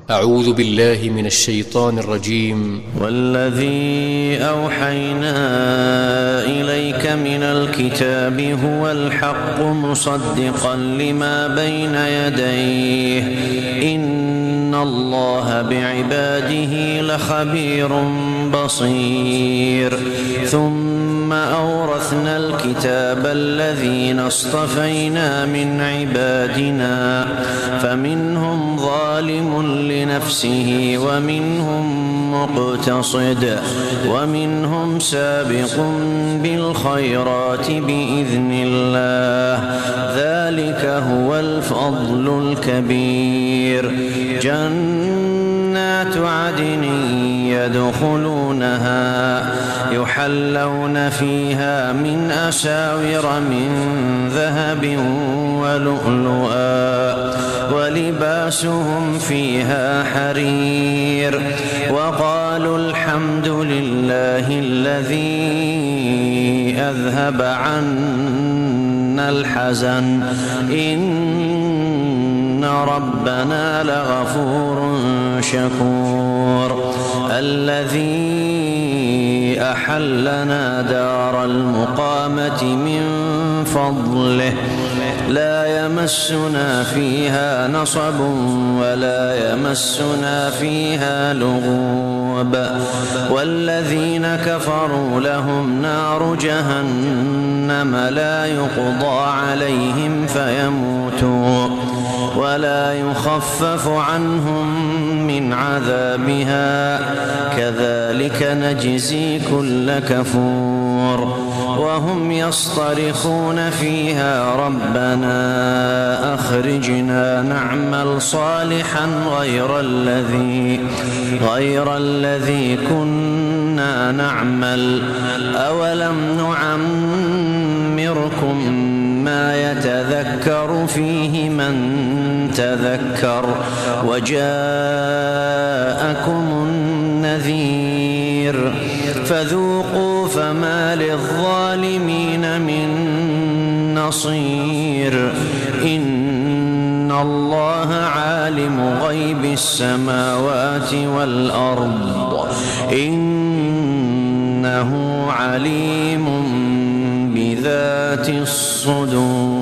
أعوذ بالله من الشيطان الرجيم. والذي أوحينا إليك من الكتاب هو الحق مصدقا لما بين يديه إن الله بعباده لخبير بصير. ثم أورثنا الكتاب الذين اصطفينا من عبادنا فمنهم ظالم لنفسه ومنهم مقتصد ومنهم سابق بالخيرات بإذن الله ذلك هو الفضل الكبير. جنات عدن يدخلونها يحلون فيها من أساور من ذهب ولؤلؤا ولباسهم فيها حرير. وقالوا الحمد لله الذي أذهب عنا الحزن إن ربنا لغفور شكور. الذي أحلنا دار المقامة من فضله لا يمسنا فيها نصب ولا يمسنا فيها لغوب. والذين كفروا لهم نار جهنم لا يقضى عليهم فيموتوا ولا يخفف عنهم من عذابها كذلك نجزي كل كفور. وهم يصطرخون فيها ربنا أخرجنا نعمل صالحا غير الذي كنا نعمل أولم نعمركم ما يتذكر فيه من تذكر وجاءكم النذير فذوقوا فما للظالمين من نصير. إن الله عالم غيب السماوات والأرض إنه عليم بذات الصدور.